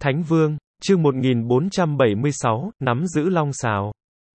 Thánh Vương, chương 1476, nắm giữ long xào.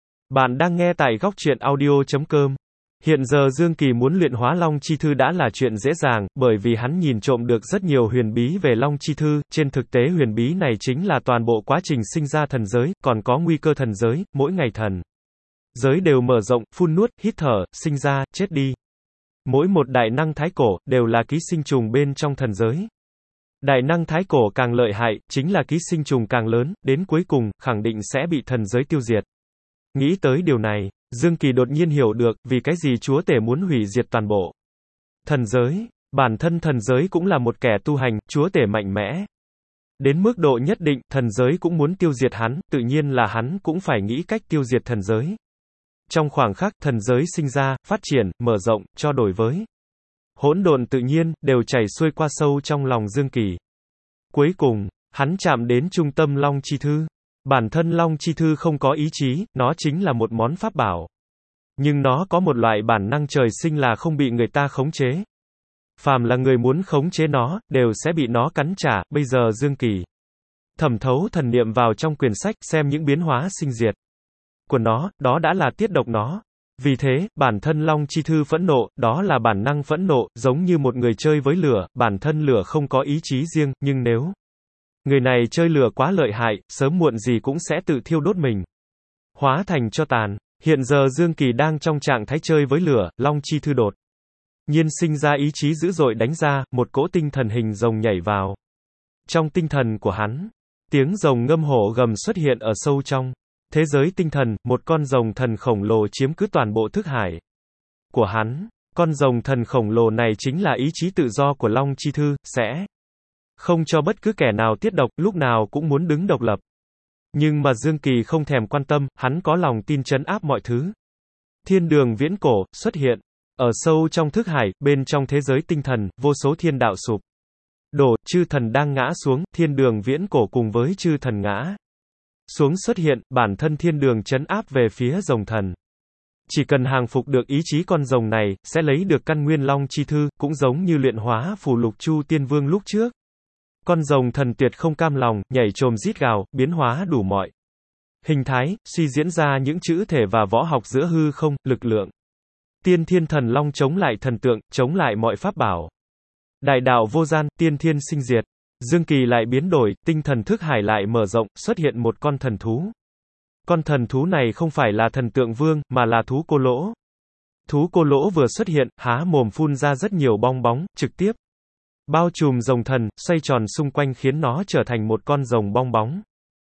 Bạn đang nghe tại góc truyện audio.com. Hiện giờ Dương Kỳ muốn luyện hóa Long Chi Thư đã là chuyện dễ dàng, bởi vì hắn nhìn trộm được rất nhiều huyền bí về Long Chi Thư, trên thực tế huyền bí này chính là toàn bộ quá trình sinh ra thần giới, còn có nguy cơ thần giới, mỗi ngày thần giới đều mở rộng, phun nuốt, hít thở, sinh ra, chết đi. Mỗi một đại năng thái cổ, đều là ký sinh trùng bên trong thần giới. Đại năng thái cổ càng lợi hại, chính là ký sinh trùng càng lớn, đến cuối cùng, khẳng định sẽ bị thần giới tiêu diệt. Nghĩ tới điều này, Dương Kỳ đột nhiên hiểu được, vì cái gì chúa tể muốn hủy diệt toàn bộ thần giới. Bản thân thần giới cũng là một kẻ tu hành, chúa tể mạnh mẽ. Đến mức độ nhất định, thần giới cũng muốn tiêu diệt hắn, tự nhiên là hắn cũng phải nghĩ cách tiêu diệt thần giới. Trong khoảng khắc, thần giới sinh ra, phát triển, mở rộng, cho đổi với hỗn độn tự nhiên, đều chảy xuôi qua sâu trong lòng Dương Kỳ. Cuối cùng, hắn chạm đến trung tâm Long Chi Thư. Bản thân Long Chi Thư không có ý chí, nó chính là một món pháp bảo. Nhưng nó có một loại bản năng trời sinh là không bị người ta khống chế. Phàm là người muốn khống chế nó, đều sẽ bị nó cắn trả. Bây giờ Dương Kỳ thẩm thấu thần niệm vào trong quyển sách, xem những biến hóa sinh diệt của nó, đó đã là tiết độc nó. Vì thế, bản thân Long Chi Thư phẫn nộ, đó là bản năng phẫn nộ, giống như một người chơi với lửa, bản thân lửa không có ý chí riêng, nhưng nếu người này chơi lửa quá lợi hại, sớm muộn gì cũng sẽ tự thiêu đốt mình, hóa thành tro tàn. Hiện giờ Dương Kỳ đang trong trạng thái chơi với lửa, Long Chi Thư đột nhiên sinh ra ý chí dữ dội đánh ra, một cỗ tinh thần hình rồng nhảy vào trong tinh thần của hắn. Tiếng rồng ngâm hổ gầm xuất hiện ở sâu trong thế giới tinh thần, một con rồng thần khổng lồ chiếm cứ toàn bộ thức hải của hắn. Con rồng thần khổng lồ này chính là ý chí tự do của Long Chi Thư, sẽ không cho bất cứ kẻ nào tiết độc, lúc nào cũng muốn đứng độc lập. Nhưng mà Dương Kỳ không thèm quan tâm, hắn có lòng tin trấn áp mọi thứ. Thiên đường viễn cổ xuất hiện ở sâu trong thức hải, bên trong thế giới tinh thần, vô số thiên đạo sụp đổ, chư thần đang ngã xuống, thiên đường viễn cổ cùng với chư thần ngã xuống xuất hiện, bản thân thiên đường trấn áp về phía rồng thần. Chỉ cần hàng phục được ý chí con rồng này, sẽ lấy được căn nguyên Long Chi Thư, cũng giống như luyện hóa phù lục Chu Tiên Vương lúc trước. Con rồng thần tuyệt không cam lòng, nhảy trồm rít gào, biến hóa đủ mọi hình thái, suy diễn ra những chữ thể và võ học giữa hư không, lực lượng tiên thiên thần long chống lại thần tượng, chống lại mọi pháp bảo. Đại đạo vô gian, tiên thiên sinh diệt. Dương Kỳ lại biến đổi, tinh thần thức hải lại mở rộng, xuất hiện một con thần thú. Con thần thú này không phải là thần tượng vương, mà là thú cô lỗ. Thú cô lỗ vừa xuất hiện, há mồm phun ra rất nhiều bong bóng, trực tiếp bao trùm rồng thần, xoay tròn xung quanh khiến nó trở thành một con rồng bong bóng.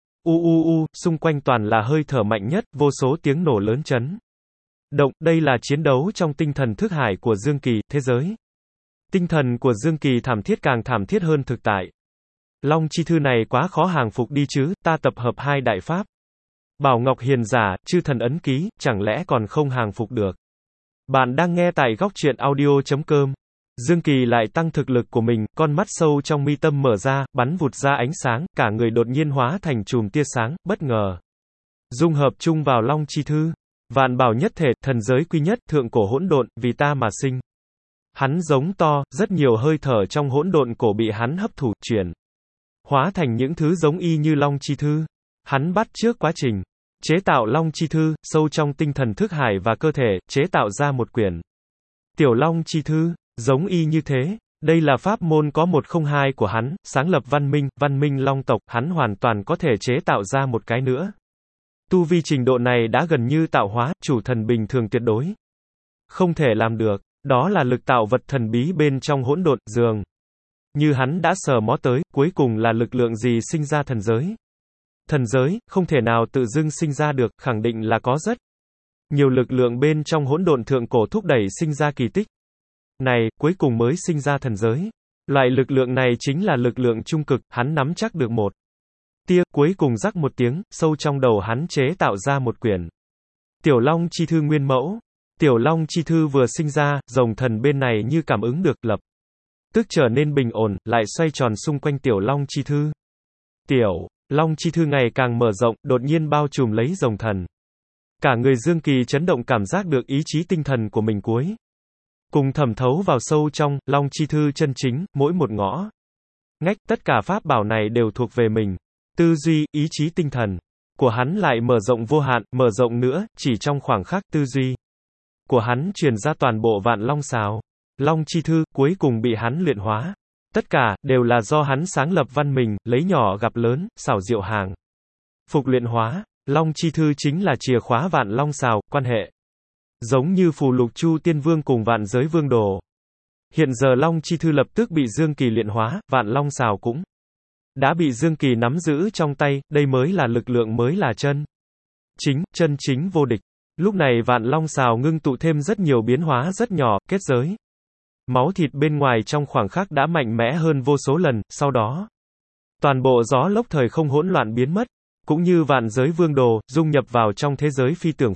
Xung quanh toàn là hơi thở mạnh nhất, vô số tiếng nổ lớn chấn động, đây là chiến đấu trong tinh thần thức hải của Dương Kỳ, thế giới tinh thần của Dương Kỳ thảm thiết càng thảm thiết hơn thực tại. Long Chi Thư này quá khó hàng phục đi chứ, ta tập hợp hai đại pháp Bảo Ngọc Hiền Giả, chư thần ấn ký, chẳng lẽ còn không hàng phục được. Bạn đang nghe tại góc truyện audio.com. Dương Kỳ lại tăng thực lực của mình, con mắt sâu trong mi tâm mở ra, bắn vụt ra ánh sáng, cả người đột nhiên hóa thành chùm tia sáng, bất ngờ dung hợp chung vào Long Chi Thư. Vạn bảo nhất thể, thần giới quy nhất, thượng cổ hỗn độn, vì ta mà sinh. Hắn giống to, rất nhiều hơi thở trong hỗn độn cổ bị hắn hấp thụ, chuyển hóa thành những thứ giống y như Long Chi Thư. Hắn bắt chước quá trình chế tạo Long Chi Thư, sâu trong tinh thần thức hải và cơ thể, chế tạo ra một quyển Tiểu Long Chi Thư, giống y như thế. Đây là pháp môn có 102 của hắn, sáng lập văn minh Long tộc, hắn hoàn toàn có thể chế tạo ra một cái nữa. Tu vi trình độ này đã gần như tạo hóa, chủ thần bình thường tuyệt đối không thể làm được. Đó là lực tạo vật thần bí bên trong hỗn độn, dường như hắn đã sờ mó tới, cuối cùng là lực lượng gì sinh ra thần giới. Thần giới, không thể nào tự dưng sinh ra được, khẳng định là có rất nhiều lực lượng bên trong hỗn độn thượng cổ thúc đẩy sinh ra kỳ tích này, cuối cùng mới sinh ra thần giới. Loại lực lượng này chính là lực lượng trung cực, hắn nắm chắc được một tia, cuối cùng rắc một tiếng, sâu trong đầu hắn chế tạo ra một quyển Tiểu Long Chi Thư nguyên mẫu. Tiểu Long Chi Thư vừa sinh ra, rồng thần bên này như cảm ứng được, lập tức trở nên bình ổn, lại xoay tròn xung quanh Tiểu Long Chi Thư. Tiểu Long Chi Thư ngày càng mở rộng, đột nhiên bao trùm lấy rồng thần. Cả người Dương Kỳ chấn động, cảm giác được ý chí tinh thần của mình cuối cùng thẩm thấu vào sâu trong Long Chi Thư chân chính, mỗi một ngõ ngách, tất cả pháp bảo này đều thuộc về mình. Tư duy, ý chí tinh thần của hắn lại mở rộng vô hạn, mở rộng nữa, chỉ trong khoảng khắc tư duy của hắn truyền ra toàn bộ vạn long xào. Long chi thư, cuối cùng bị hắn luyện hóa. Tất cả, đều là do hắn sáng lập văn mình, lấy nhỏ gặp lớn, xảo diệu hàng phục luyện hóa. Long chi thư chính là chìa khóa vạn long xào, quan hệ giống như phù lục Chu Tiên Vương cùng vạn giới vương đồ. Hiện giờ Long chi thư lập tức bị Dương Kỳ luyện hóa, vạn long xào cũng đã bị Dương Kỳ nắm giữ trong tay, đây mới là lực lượng, mới là chân chính vô địch. Lúc này vạn long xào ngưng tụ thêm rất nhiều biến hóa rất nhỏ, kết giới. Máu thịt bên ngoài trong khoảng khắc đã mạnh mẽ hơn vô số lần, sau đó toàn bộ gió lốc thời không hỗn loạn biến mất, cũng như vạn giới vương đồ, dung nhập vào trong thế giới phi tưởng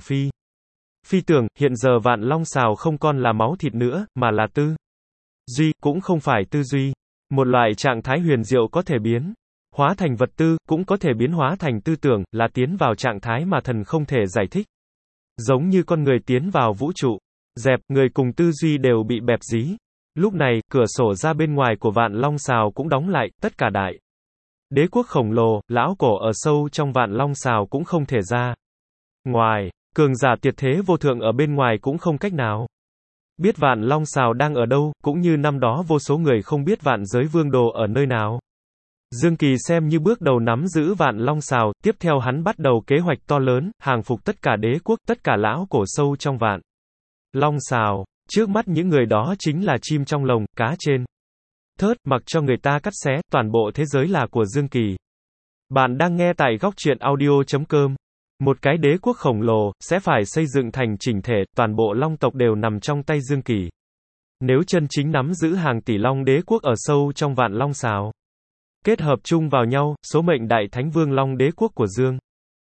phi tưởng. Hiện giờ vạn long xào không còn là máu thịt nữa, mà là tư duy, cũng không phải tư duy. Một loại trạng thái huyền diệu có thể biến hóa thành vật tư, cũng có thể biến hóa thành tư tưởng, là tiến vào trạng thái mà thần không thể giải thích. Giống như con người tiến vào vũ trụ. Dẹp, người cùng tư duy đều bị bẹp dí. Lúc này, cửa sổ ra bên ngoài của vạn long xào cũng đóng lại, tất cả đại đế quốc khổng lồ, lão cổ ở sâu trong vạn long xào cũng không thể ra ngoài. Cường giả tuyệt thế vô thượng ở bên ngoài cũng không cách nào biết vạn long xào đang ở đâu, cũng như năm đó vô số người không biết vạn giới vương đồ ở nơi nào. Dương Kỳ xem như bước đầu nắm giữ vạn long xào, tiếp theo hắn bắt đầu kế hoạch to lớn, hàng phục tất cả đế quốc, tất cả lão cổ sâu trong vạn long xào. Trước mắt những người đó chính là chim trong lồng, cá trên thớt, mặc cho người ta cắt xé, toàn bộ thế giới là của Dương Kỳ. Bạn đang nghe tại góc truyện audio.com. Một cái đế quốc khổng lồ, sẽ phải xây dựng thành chỉnh thể, toàn bộ long tộc đều nằm trong tay Dương Kỳ. Nếu chân chính nắm giữ hàng tỷ long đế quốc ở sâu trong vạn long xào, kết hợp chung vào nhau, số mệnh đại thánh vương long đế quốc của Dương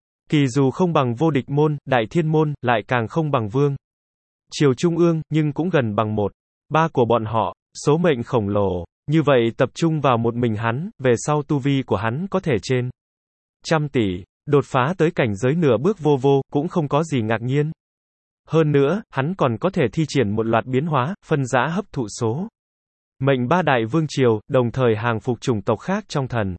Kỳ dù không bằng vô địch môn, đại thiên môn, lại càng không bằng vương triều trung ương, nhưng cũng gần bằng 1/3 của bọn họ. Số mệnh khổng lồ như vậy tập trung vào một mình hắn, về sau tu vi của hắn có thể trên 100 tỷ, đột phá tới cảnh giới nửa bước vô, cũng không có gì ngạc nhiên. Hơn nữa, hắn còn có thể thi triển một loạt biến hóa, phân rã hấp thụ số mệnh 3 đại vương triều, đồng thời hàng phục chủng tộc khác trong thần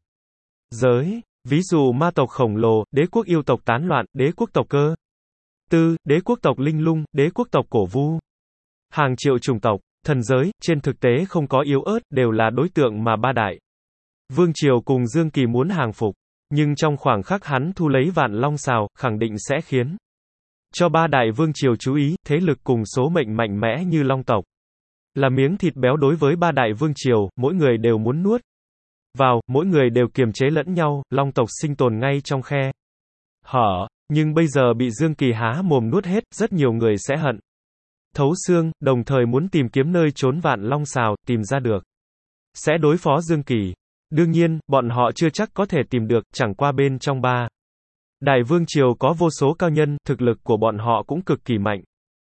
giới. Ví dụ ma tộc khổng lồ, đế quốc yêu tộc tán loạn, đế quốc tộc cơ tư, đế quốc tộc linh lung, đế quốc tộc cổ vu. Hàng triệu chủng tộc, thần giới, trên thực tế không có yếu ớt, đều là đối tượng mà 3 đại vương triều cùng Dương Kỳ muốn hàng phục. Nhưng trong khoảng khắc hắn thu lấy vạn long xào, khẳng định sẽ khiến cho 3 đại vương triều chú ý, thế lực cùng số mệnh mạnh mẽ như long tộc là miếng thịt béo đối với 3 đại vương triều, mỗi người đều muốn nuốt vào, mỗi người đều kiềm chế lẫn nhau, long tộc sinh tồn ngay trong khe hở. Nhưng bây giờ bị Dương Kỳ há mồm nuốt hết, rất nhiều người sẽ hận thấu xương, đồng thời muốn tìm kiếm nơi trốn vạn long xào, tìm ra được sẽ đối phó Dương Kỳ. Đương nhiên, bọn họ chưa chắc có thể tìm được, chẳng qua bên trong 3 đại vương triều có vô số cao nhân, thực lực của bọn họ cũng cực kỳ mạnh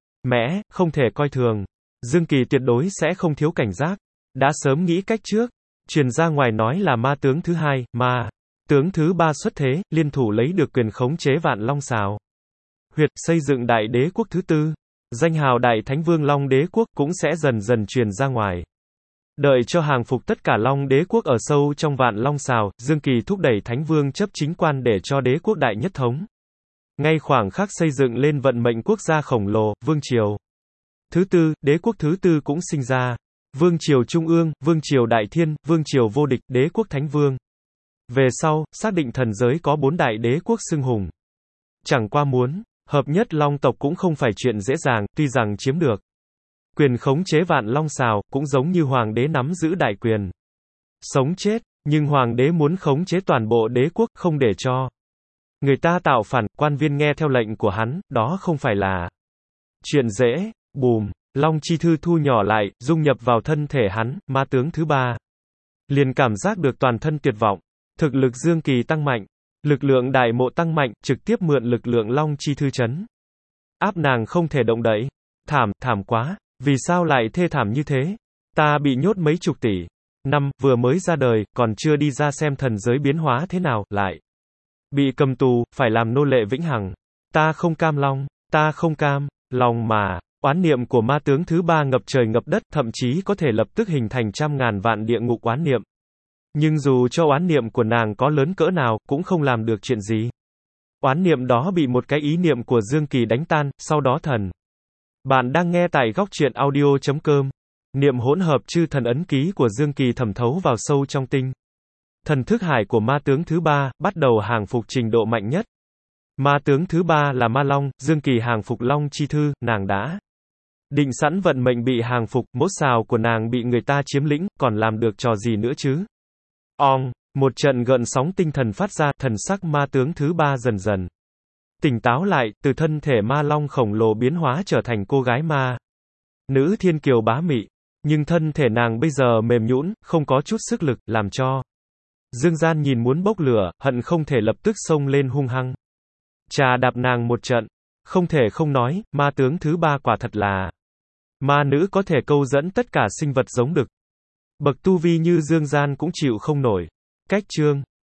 mẽ, không thể coi thường. Dương Kỳ tuyệt đối sẽ không thiếu cảnh giác, đã sớm nghĩ cách trước. Truyền ra ngoài nói là ma tướng thứ 2, ma tướng thứ 3 xuất thế, liên thủ lấy được quyền khống chế vạn long xào huyệt, xây dựng đại đế quốc thứ 4. Danh hào đại thánh vương long đế quốc cũng sẽ dần dần truyền ra ngoài. Đợi cho hàng phục tất cả long đế quốc ở sâu trong vạn long xào, Dương Kỳ thúc đẩy thánh vương chấp chính quan để cho đế quốc đại nhất thống. Ngay khoảng khắc xây dựng lên vận mệnh quốc gia khổng lồ, vương triều thứ 4, đế quốc thứ 4 cũng sinh ra. Vương triều trung ương, vương triều đại thiên, vương triều vô địch, đế quốc thánh vương. Về sau, xác định thần giới có 4 đại đế quốc xưng hùng. Chẳng qua muốn hợp nhất long tộc cũng không phải chuyện dễ dàng, tuy rằng chiếm được quyền khống chế vạn long xào, cũng giống như hoàng đế nắm giữ đại quyền sống chết, nhưng hoàng đế muốn khống chế toàn bộ đế quốc, không để cho người ta tạo phản, quan viên nghe theo lệnh của hắn, đó không phải là chuyện dễ. Bùm, long chi thư thu nhỏ lại, dung nhập vào thân thể hắn, ma tướng thứ 3 liền cảm giác được toàn thân tuyệt vọng. Thực lực Dương Kỳ tăng mạnh, lực lượng đại mộ tăng mạnh, trực tiếp mượn lực lượng long chi thư chấn áp nàng không thể động đậy. Thảm quá, vì sao lại thê thảm như thế? Ta bị nhốt mấy chục tỷ năm, vừa mới ra đời, còn chưa đi ra xem thần giới biến hóa thế nào, lại bị cầm tù, phải làm nô lệ vĩnh hằng. Ta không cam lòng, ta không cam lòng mà. Oán niệm của ma tướng thứ 3 ngập trời ngập đất, thậm chí có thể lập tức hình thành trăm ngàn vạn địa ngục oán niệm. Nhưng dù cho oán niệm của nàng có lớn cỡ nào, cũng không làm được chuyện gì. Oán niệm đó bị một cái ý niệm của Dương Kỳ đánh tan, sau đó thần. Bạn đang nghe tại góc truyện audio.com. Niệm hỗn hợp chư thần ấn ký của Dương Kỳ thẩm thấu vào sâu trong tinh thần thức hải của ma tướng thứ ba, bắt đầu hàng phục trình độ mạnh nhất. Ma tướng thứ ba là Ma Long, Dương Kỳ hàng phục Long chi thư, nàng đã định sẵn vận mệnh bị hàng phục, mốt xào của nàng bị người ta chiếm lĩnh, còn làm được trò gì nữa chứ? Một trận gợn sóng tinh thần phát ra, thần sắc ma tướng thứ ba dần dần tỉnh táo lại, từ thân thể Ma Long khổng lồ biến hóa trở thành cô gái ma nữ thiên kiều bá mị. Nhưng thân thể nàng bây giờ mềm nhũn, không có chút sức lực, làm cho Dương Gian nhìn muốn bốc lửa, hận không thể lập tức xông lên hung hăng chà đạp nàng một trận. Không thể không nói, ma tướng thứ ba quả thật là ma nữ có thể câu dẫn tất cả sinh vật giống đực. Bậc tu vi như Dương Gian cũng chịu không nổi. Cách chương